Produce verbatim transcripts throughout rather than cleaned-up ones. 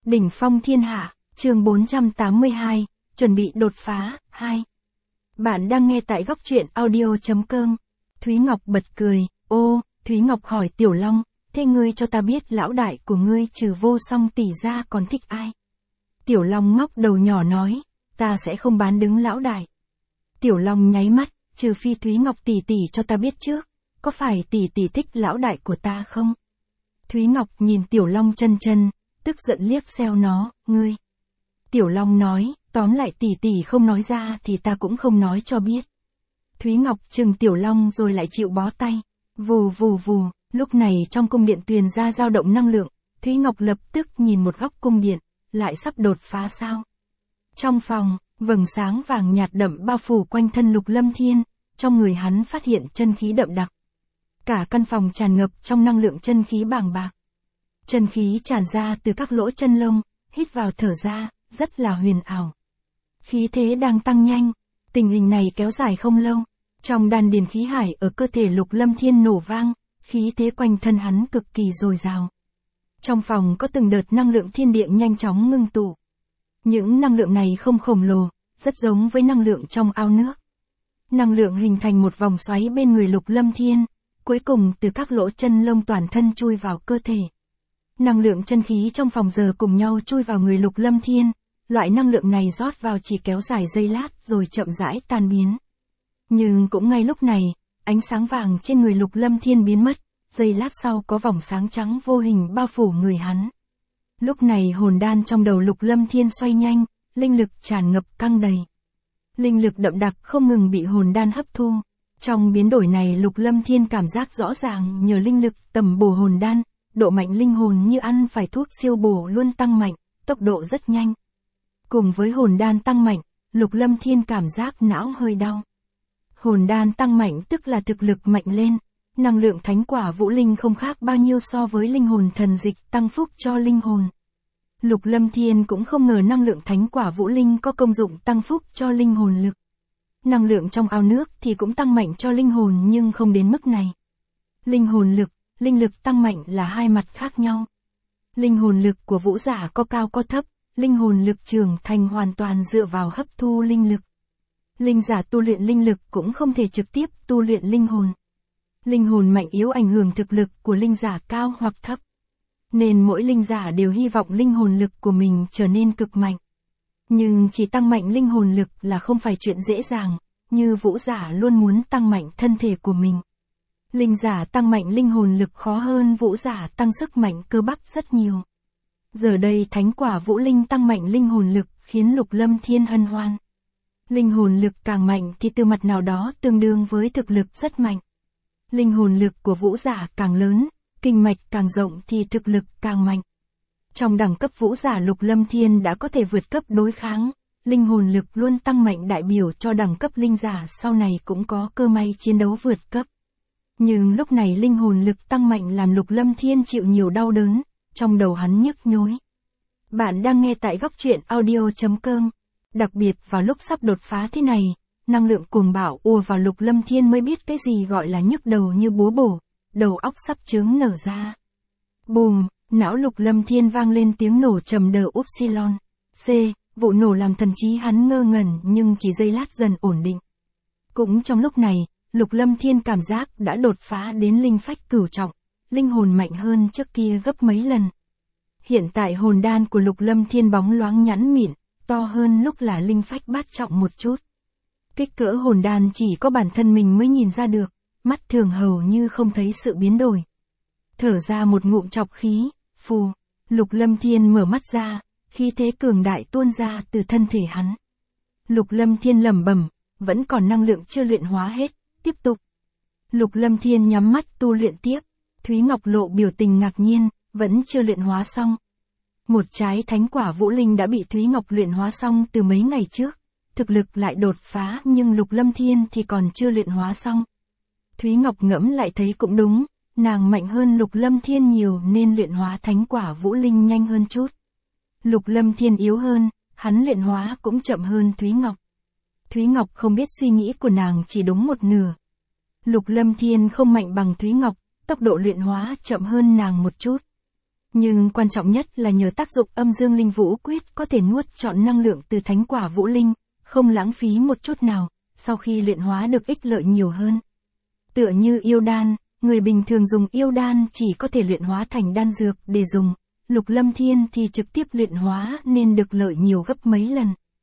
Đỉnh phong thiên hạ, chương bốn trăm tám mươi hai, chuẩn bị đột phá, hai. Bạn đang nghe tại góc truyện audio.com. Thúy Ngọc bật cười, ô, Thúy Ngọc hỏi Tiểu Long, thế ngươi cho ta biết lão đại của ngươi trừ Vô Song tỷ ra còn thích ai? Tiểu Long ngóc đầu nhỏ nói, ta sẽ không bán đứng lão đại. Tiểu Long nháy mắt, trừ phi Thúy Ngọc tỷ tỷ cho ta biết trước, có phải tỷ tỷ thích lão đại của ta không? Thúy Ngọc nhìn Tiểu Long chân chân, tức giận liếc xéo nó, ngươi. Tiểu Long nói, tóm lại tỷ tỷ không nói ra thì ta cũng không nói cho biết. Thúy Ngọc chừng Tiểu Long rồi lại chịu bó tay. Vù vù vù, lúc này trong cung điện truyền ra dao động năng lượng, Thúy Ngọc lập tức nhìn một góc cung điện, lại sắp đột phá sao. Trong phòng, vầng sáng vàng nhạt đậm bao phủ quanh thân Lục Lâm Thiên, trong người hắn phát hiện chân khí đậm đặc. Cả căn phòng tràn ngập trong năng lượng chân khí bàng bạc. Chân khí tràn ra từ các lỗ chân lông, hít vào thở ra, rất là huyền ảo. Khí thế đang tăng nhanh, tình hình này kéo dài không lâu. Trong đan điền khí hải ở cơ thể Lục Lâm Thiên nổ vang, khí thế quanh thân hắn cực kỳ dồi dào. Trong phòng có từng đợt năng lượng thiên địa nhanh chóng ngưng tụ. Những năng lượng này không khổng lồ, rất giống với năng lượng trong ao nước. Năng lượng hình thành một vòng xoáy bên người Lục Lâm Thiên, cuối cùng từ các lỗ chân lông toàn thân chui vào cơ thể. Năng lượng chân khí trong phòng giờ cùng nhau chui vào người Lục Lâm Thiên, loại năng lượng này rót vào chỉ kéo dài giây lát rồi chậm rãi tan biến. Nhưng cũng ngay lúc này, ánh sáng vàng trên người Lục Lâm Thiên biến mất, giây lát sau có vòng sáng trắng vô hình bao phủ người hắn. Lúc này hồn đan trong đầu Lục Lâm Thiên xoay nhanh, linh lực tràn ngập căng đầy. Linh lực đậm đặc không ngừng bị hồn đan hấp thu. Trong biến đổi này Lục Lâm Thiên cảm giác rõ ràng nhờ linh lực tầm bổ hồn đan, độ mạnh linh hồn như ăn phải thuốc siêu bổ luôn tăng mạnh, tốc độ rất nhanh. Cùng với hồn đan tăng mạnh, Lục Lâm Thiên cảm giác não hơi đau. Hồn đan tăng mạnh tức là thực lực mạnh lên, năng lượng thánh quả vũ linh không khác bao nhiêu so với linh hồn thần dịch tăng phúc cho linh hồn. Lục Lâm Thiên cũng không ngờ năng lượng thánh quả vũ linh có công dụng tăng phúc cho linh hồn lực. Năng lượng trong ao nước thì cũng tăng mạnh cho linh hồn nhưng không đến mức này. Linh hồn lực, linh lực tăng mạnh là hai mặt khác nhau. Linh hồn lực của vũ giả có cao có thấp, linh hồn lực trưởng thành hoàn toàn dựa vào hấp thu linh lực. Linh giả tu luyện linh lực cũng không thể trực tiếp tu luyện linh hồn. Linh hồn mạnh yếu ảnh hưởng thực lực của linh giả cao hoặc thấp. Nên mỗi linh giả đều hy vọng linh hồn lực của mình trở nên cực mạnh. Nhưng chỉ tăng mạnh linh hồn lực là không phải chuyện dễ dàng, như vũ giả luôn muốn tăng mạnh thân thể của mình. Linh giả tăng mạnh linh hồn lực khó hơn vũ giả tăng sức mạnh cơ bắp rất nhiều. Giờ đây thánh quả vũ linh tăng mạnh linh hồn lực khiến Lục Lâm Thiên hân hoan. Linh hồn lực càng mạnh thì từ mặt nào đó tương đương với thực lực rất mạnh. Linh hồn lực của vũ giả càng lớn, kinh mạch càng rộng thì thực lực càng mạnh. Trong đẳng cấp vũ giả Lục Lâm Thiên đã có thể vượt cấp đối kháng, linh hồn lực luôn tăng mạnh đại biểu cho đẳng cấp linh giả sau này cũng có cơ may chiến đấu vượt cấp. Nhưng lúc này linh hồn lực tăng mạnh làm Lục Lâm Thiên chịu nhiều đau đớn, trong đầu hắn nhức nhối. Bạn đang nghe tại góc truyện audio.com. Đặc biệt vào lúc sắp đột phá thế này, năng lượng cuồng bạo ùa vào Lục Lâm Thiên mới biết cái gì gọi là nhức đầu như búa bổ, đầu óc sắp chướng nở ra. Bùm, não Lục Lâm Thiên vang lên tiếng nổ trầm đờ upsilon. C, vụ nổ làm thần trí hắn ngơ ngẩn nhưng chỉ giây lát dần ổn định. Cũng trong lúc này, Lục Lâm Thiên cảm giác đã đột phá đến linh phách cửu trọng, linh hồn mạnh hơn trước kia gấp mấy lần. Hiện tại hồn đan của Lục Lâm Thiên bóng loáng nhẵn mịn, to hơn lúc là linh phách bát trọng một chút. Kích cỡ hồn đan chỉ có bản thân mình mới nhìn ra được, mắt thường hầu như không thấy sự biến đổi. Thở ra một ngụm trọc khí, phù, Lục Lâm Thiên mở mắt ra, khí thế cường đại tuôn ra từ thân thể hắn. Lục Lâm Thiên lẩm bẩm, vẫn còn năng lượng chưa luyện hóa hết, tiếp tục. Lục Lâm Thiên nhắm mắt tu luyện tiếp, Thúy Ngọc lộ biểu tình ngạc nhiên, vẫn chưa luyện hóa xong. Một trái thánh quả vũ linh đã bị Thúy Ngọc luyện hóa xong từ mấy ngày trước, thực lực lại đột phá nhưng Lục Lâm Thiên thì còn chưa luyện hóa xong. Thúy Ngọc ngẫm lại thấy cũng đúng, nàng mạnh hơn Lục Lâm Thiên nhiều nên luyện hóa thánh quả vũ linh nhanh hơn chút. Lục Lâm Thiên yếu hơn, hắn luyện hóa cũng chậm hơn Thúy Ngọc. Thúy Ngọc không biết suy nghĩ của nàng chỉ đúng một nửa. Lục Lâm Thiên không mạnh bằng Thúy Ngọc, tốc độ luyện hóa chậm hơn nàng một chút. Nhưng quan trọng nhất là nhờ tác dụng âm dương linh vũ quyết có thể nuốt trọn năng lượng từ thánh quả vũ linh, không lãng phí một chút nào, sau khi luyện hóa được ích lợi nhiều hơn. Tựa như yêu đan, người bình thường dùng yêu đan chỉ có thể luyện hóa thành đan dược để dùng, Lục Lâm Thiên thì trực tiếp luyện hóa nên được lợi nhiều gấp mấy lần.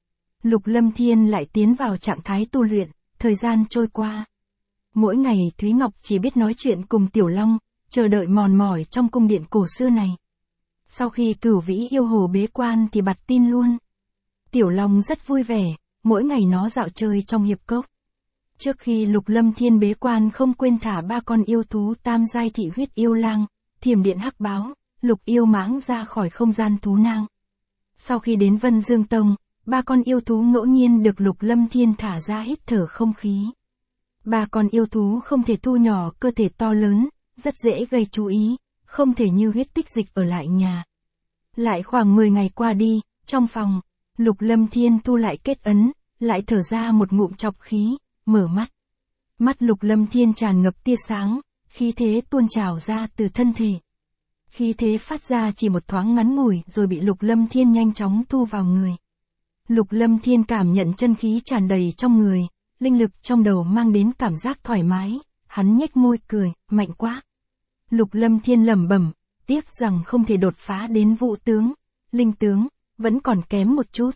Lục Lâm Thiên lại tiến vào trạng thái tu luyện, thời gian trôi qua. Mỗi ngày Thúy Ngọc chỉ biết nói chuyện cùng Tiểu Long, chờ đợi mòn mỏi trong cung điện cổ xưa này. Sau khi Cửu Vĩ yêu hồ bế quan thì bặt tin luôn. Tiểu Long rất vui vẻ, mỗi ngày nó dạo chơi trong hiệp cốc. Trước khi Lục Lâm Thiên bế quan không quên thả ba con yêu thú tam giai thị huyết yêu lang, thiểm điện hắc báo, lục yêu mãng ra khỏi không gian thú nang. Sau khi đến Vân Dương Tông, ba con yêu thú ngẫu nhiên được Lục Lâm Thiên thả ra hít thở không khí. Ba con yêu thú không thể thu nhỏ cơ thể to lớn, rất dễ gây chú ý, không thể như huyết tích dịch ở lại nhà. Lại khoảng mười ngày qua đi, trong phòng, Lục Lâm Thiên thu lại kết ấn, lại thở ra một ngụm chọc khí, mở mắt. Mắt Lục Lâm Thiên tràn ngập tia sáng, khí thế tuôn trào ra từ thân thể. Khí thế phát ra chỉ một thoáng ngắn ngủi rồi bị Lục Lâm Thiên nhanh chóng thu vào người. Lục Lâm Thiên cảm nhận chân khí tràn đầy trong người, linh lực trong đầu mang đến cảm giác thoải mái, hắn nhếch môi cười, mạnh quá. Lục Lâm Thiên lẩm bẩm, tiếc rằng không thể đột phá đến vũ tướng, linh tướng, vẫn còn kém một chút.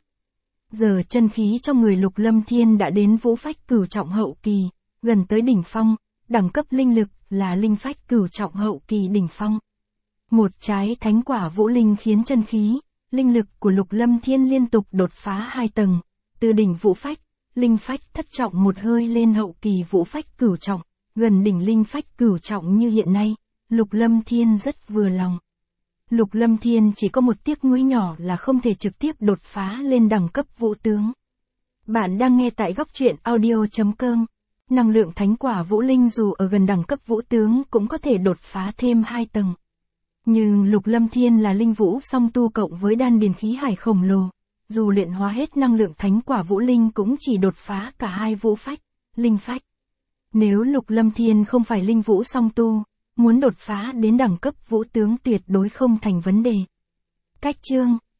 Giờ chân khí trong người Lục Lâm Thiên đã đến vũ phách cửu trọng hậu kỳ, gần tới đỉnh phong, đẳng cấp linh lực là linh phách cửu trọng hậu kỳ đỉnh phong. Một trái thánh quả vũ linh khiến chân khí, linh lực của Lục Lâm Thiên liên tục đột phá hai tầng, từ đỉnh vũ phách, linh phách thất trọng một hơi lên hậu kỳ vũ phách cửu trọng, gần đỉnh linh phách cửu trọng như hiện nay, Lục Lâm Thiên rất vừa lòng. Lục Lâm Thiên chỉ có một tiếc nuối nhỏ là không thể trực tiếp đột phá lên đẳng cấp vũ tướng. Bạn đang nghe tại góc truyện audio chấm com. Năng lượng thánh quả vũ linh dù ở gần đẳng cấp vũ tướng cũng có thể đột phá thêm hai tầng. Nhưng Lục Lâm Thiên là linh vũ song tu cộng với đan điền khí hải khổng lồ, dù luyện hóa hết năng lượng thánh quả vũ linh cũng chỉ đột phá cả hai vũ phách, linh phách. Nếu Lục Lâm Thiên không phải linh vũ song tu, muốn đột phá đến đẳng cấp vũ tướng tuyệt đối không thành vấn đề. Cách chương